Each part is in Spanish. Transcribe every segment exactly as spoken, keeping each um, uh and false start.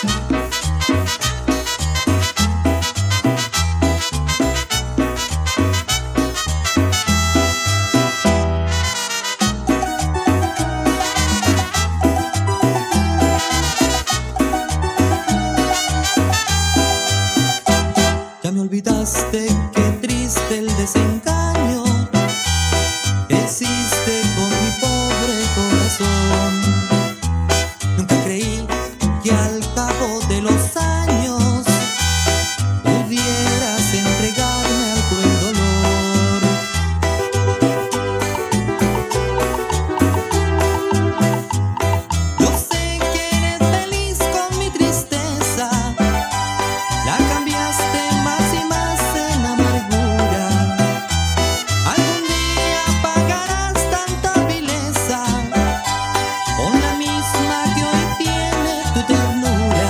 Ya me olvidaste, qué triste el desengaño que hiciste con mi pobre corazón. Nunca creí que al cabo de los años pudieras entregarme al cruel dolor. Yo sé que eres feliz con mi tristeza, la cambiaste más y más en amargura. Algún día pagarás tanta vileza con la misma que hoy tiene tu ternura.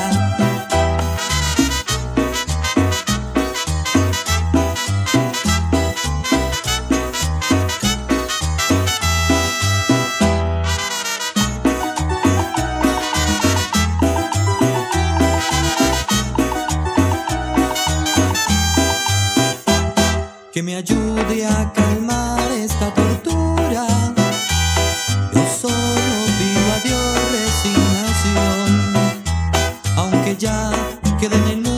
Que me ayude a calmar esta tortura. Yo solo pido a Dios resignación, aunque ya quede en el mundo